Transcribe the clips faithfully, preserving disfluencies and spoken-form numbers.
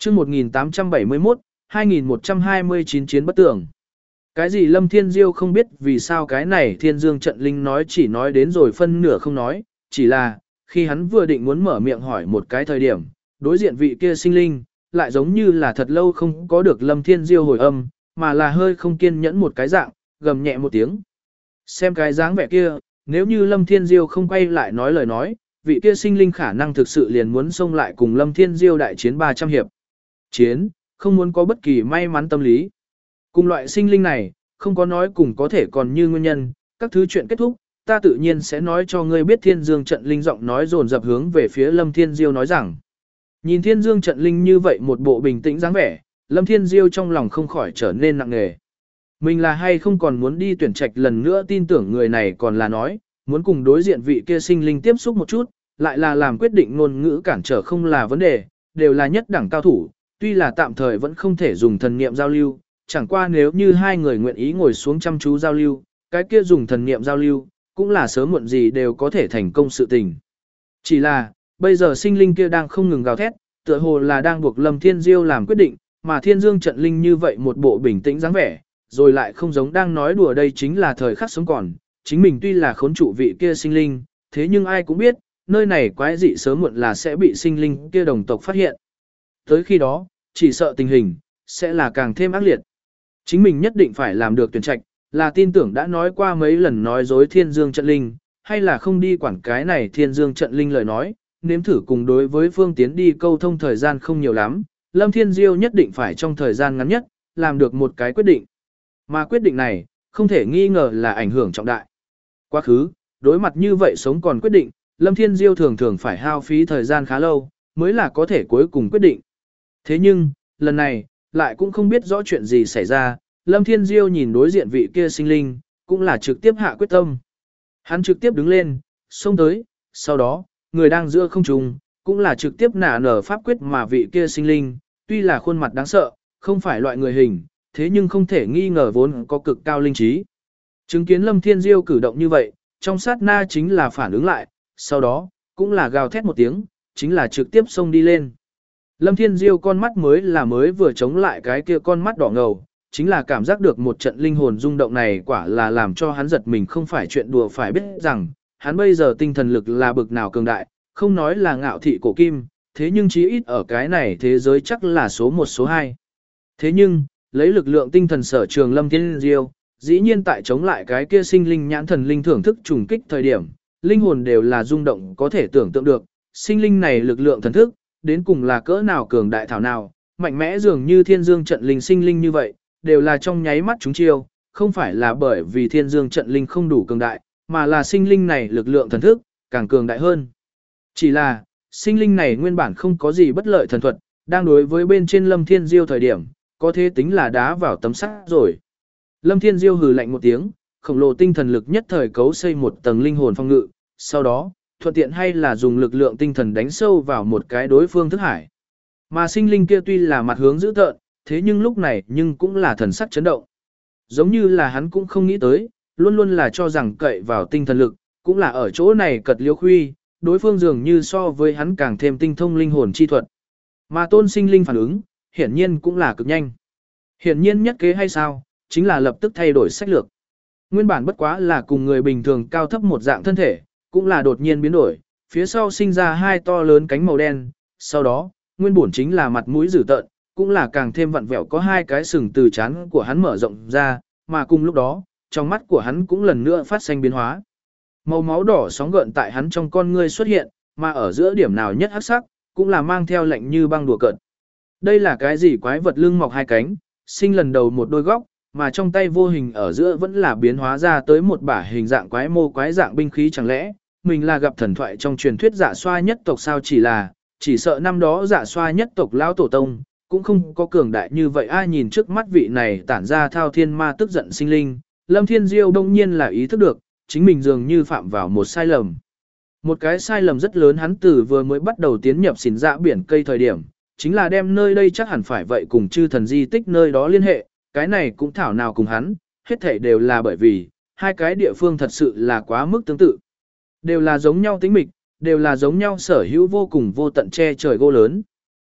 chương một nghìn tám trăm bảy mươi mốt, hai nghìn một trăm hai mươi chín chiến bất tường. Cái gì Lâm Thiên Diêu không biết vì sao cái này Thiên Dương trận linh nói chỉ nói đến rồi phân nửa không nói, chỉ là, khi hắn vừa định muốn mở miệng hỏi một cái thời điểm, đối diện vị kia sinh linh, lại giống như là thật lâu không có được Lâm Thiên Diêu hồi âm, mà là hơi không kiên nhẫn một cái dạng, gầm nhẹ một tiếng. Xem cái dáng vẻ kia, nếu như Lâm Thiên Diêu không quay lại nói lời nói, vị kia sinh linh khả năng thực sự liền muốn xông lại cùng Lâm Thiên Diêu đại chiến ba trăm hiệp. Chiến, không muốn có bất kỳ may mắn tâm lý. Cùng loại sinh linh này, không có nói cùng có thể còn như nguyên nhân, các thứ chuyện kết thúc, ta tự nhiên sẽ nói cho ngươi biết. Thiên Dương trận linh giọng nói dồn dập hướng về phía Lâm Thiên Diêu nói rằng. Nhìn Thiên Dương trận linh như vậy một bộ bình tĩnh dáng vẻ, Lâm Thiên Diêu trong lòng không khỏi trở nên nặng nề. Mình là hay không còn muốn đi tuyển trạch lần nữa, tin tưởng người này còn là nói, muốn cùng đối diện vị kia sinh linh tiếp xúc một chút, lại là làm quyết định ngôn ngữ cản trở không là vấn đề, đều là nhất đẳng cao thủ, tuy là tạm thời vẫn không thể dùng thần niệm giao lưu, chẳng qua nếu như hai người nguyện ý ngồi xuống chăm chú giao lưu, cái kia dùng thần niệm giao lưu, cũng là sớm muộn gì đều có thể thành công sự tình. Chỉ là, bây giờ sinh linh kia đang không ngừng gào thét, tựa hồ là đang buộc Lâm Thiên Diêu làm quyết định, mà Thiên Dương trận linh như vậy một bộ bình tĩnh dáng vẻ, rồi lại không giống đang nói đùa. Đây chính là thời khắc sống còn, chính mình tuy là khốn trụ vị kia sinh linh, thế nhưng ai cũng biết, nơi này quái dị sớm muộn là sẽ bị sinh linh kia đồng tộc phát hiện. Tới khi đó, chỉ sợ tình hình sẽ là càng thêm ác liệt. Chính mình nhất định phải làm được tuyển trạch, là tin tưởng đã nói qua mấy lần nói dối Thiên Dương trận linh, hay là không đi quản cái này Thiên Dương trận linh lời nói, nếm thử cùng đối với phương tiến đi câu thông. Thời gian không nhiều lắm, Lâm Thiên Diêu nhất định phải trong thời gian ngắn nhất, làm được một cái quyết định. Mà quyết định này, không thể nghi ngờ là ảnh hưởng trọng đại. Quá khứ, đối mặt như vậy sống còn quyết định, Lâm Thiên Diêu thường thường phải hao phí thời gian khá lâu, mới là có thể cuối cùng quyết định. Thế nhưng, lần này, lại cũng không biết rõ chuyện gì xảy ra, Lâm Thiên Diêu nhìn đối diện vị kia sinh linh, cũng là trực tiếp hạ quyết tâm. Hắn trực tiếp đứng lên, xông tới, sau đó, người đang giữa không trung, cũng là trực tiếp nả nở pháp quyết. Mà vị kia sinh linh, tuy là khuôn mặt đáng sợ, không phải loại người hình, thế nhưng không thể nghi ngờ vốn có cực cao linh trí. Chứng kiến Lâm Thiên Diêu cử động như vậy, trong sát na chính là phản ứng lại, sau đó, cũng là gào thét một tiếng, chính là trực tiếp xông đi lên. Lâm Thiên Diêu con mắt mới là mới vừa chống lại cái kia con mắt đỏ ngầu, chính là cảm giác được một trận linh hồn rung động này quả là làm cho hắn giật mình, không phải chuyện đùa. Phải biết rằng, hắn bây giờ tinh thần lực là bực nào cường đại, không nói là ngạo thị cổ kim, thế nhưng chí ít ở cái này thế giới chắc là số một số hai. Thế nhưng, lấy lực lượng tinh thần sở trường Lâm Thiên Diêu, dĩ nhiên tại chống lại cái kia sinh linh nhãn thần linh thưởng thức trùng kích thời điểm, linh hồn đều là rung động. Có thể tưởng tượng được, sinh linh này lực lượng thần thức, đến cùng là cỡ nào cường đại thảo nào, mạnh mẽ dường như Thiên Dương trận linh sinh linh như vậy, đều là trong nháy mắt chúng chiêu, không phải là bởi vì Thiên Dương trận linh không đủ cường đại, mà là sinh linh này lực lượng thần thức, càng cường đại hơn. Chỉ là, sinh linh này nguyên bản không có gì bất lợi thần thuật, đang đối với bên trên Lâm Thiên Diêu thời điểm, có thể tính là đá vào tấm sắt rồi. Lâm Thiên Diêu hừ lạnh một tiếng, khổng lồ tinh thần lực nhất thời cấu xây một tầng linh hồn phong ngự, sau đó, thuận tiện hay là dùng lực lượng tinh thần đánh sâu vào một cái đối phương thức hải. Mà sinh linh kia tuy là mặt hướng dữ tợn, thế nhưng lúc này nhưng cũng là thần sắc chấn động. Giống như là hắn cũng không nghĩ tới, luôn luôn là cho rằng cậy vào tinh thần lực, cũng là ở chỗ này cật liêu khuy, đối phương dường như so với hắn càng thêm tinh thông linh hồn chi thuật. Mà tôn sinh linh phản ứng, hiển nhiên cũng là cực nhanh. Hiển nhiên nhất kế hay sao, chính là lập tức thay đổi sách lược. Nguyên bản bất quá là cùng người bình thường cao thấp một dạng thân thể, cũng là đột nhiên biến đổi, phía sau sinh ra hai to lớn cánh màu đen, sau đó, nguyên bổn chính là mặt mũi dữ tợn, cũng là càng thêm vặn vẹo, có hai cái sừng từ trán của hắn mở rộng ra, mà cùng lúc đó, trong mắt của hắn cũng lần nữa phát sinh biến hóa. Màu máu đỏ sóng gợn tại hắn trong con ngươi xuất hiện, mà ở giữa điểm nào nhất hắc sắc, cũng là mang theo lạnh như băng đùa cợt. Đây là cái gì quái vật lưng mọc hai cánh, sinh lần đầu một đôi góc, mà trong tay vô hình ở giữa vẫn là biến hóa ra tới một bả hình dạng quái mô quái dạng binh khí. Chẳng lẽ mình là gặp thần thoại trong truyền thuyết Dạ Xoa nhất tộc sao? Chỉ là, chỉ sợ năm đó Dạ Xoa nhất tộc lão tổ tông cũng không có cường đại như vậy. Ai nhìn trước mắt vị này tản ra thao thiên ma tức giận sinh linh, Lâm Thiên Diêu đông nhiên là ý thức được, chính mình dường như phạm vào một sai lầm. Một cái sai lầm rất lớn. Hắn từ vừa mới bắt đầu tiến nhập xỉn dạ biển cây thời điểm, chính là đem nơi đây chắc hẳn phải vậy cùng chư thần di tích nơi đó liên hệ, cái này cũng thảo nào cùng hắn, hết thảy đều là bởi vì, hai cái địa phương thật sự là quá mức tương tự. Đều là giống nhau tính mịch, đều là giống nhau sở hữu vô cùng vô tận che trời gỗ lớn.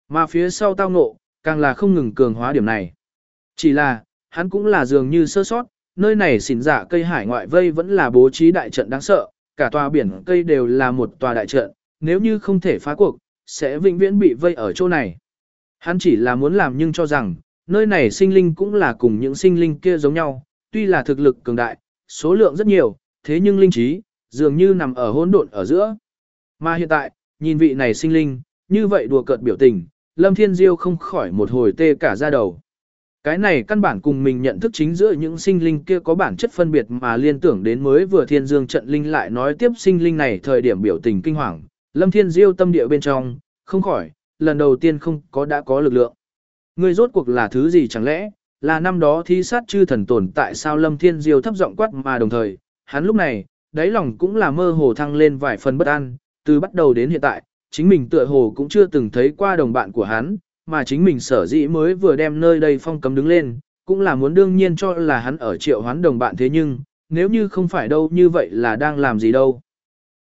Mà phía sau tao ngộ, càng là không ngừng cường hóa điểm này. Chỉ là, hắn cũng là dường như sơ sót, nơi này xỉn dạ cây hải ngoại vây vẫn là bố trí đại trận đáng sợ, cả tòa biển cây đều là một tòa đại trận, nếu như không thể phá cuộc, sẽ vĩnh viễn bị vây ở chỗ này. Hắn chỉ là muốn làm nhưng cho rằng, nơi này sinh linh cũng là cùng những sinh linh kia giống nhau, tuy là thực lực cường đại, số lượng rất nhiều, thế nhưng linh trí, dường như nằm ở hỗn độn ở giữa. Mà hiện tại, nhìn vị này sinh linh, như vậy đùa cợt biểu tình, Lâm Thiên Diêu không khỏi một hồi tê cả da đầu. Cái này căn bản cùng mình nhận thức chính giữa những sinh linh kia có bản chất phân biệt mà liên tưởng đến mới vừa thiên dương trận linh lại nói tiếp sinh linh này thời điểm biểu tình kinh hoàng, Lâm Thiên Diêu tâm địa bên trong, không khỏi, lần đầu tiên không có đã có lực lượng. Ngươi rốt cuộc là thứ gì chẳng lẽ, là năm đó thi sát chư thần tồn tại sao Lâm Thiên Diêu thấp giọng quát mà đồng thời, hắn lúc này, đáy lòng cũng là mơ hồ thăng lên vài phần bất an, từ bắt đầu đến hiện tại, chính mình tựa hồ cũng chưa từng thấy qua đồng bạn của hắn, mà chính mình sở dĩ mới vừa đem nơi đây phong cấm đứng lên, cũng là muốn đương nhiên cho là hắn ở triệu hoán đồng bạn thế nhưng, nếu như không phải đâu như vậy là đang làm gì đâu.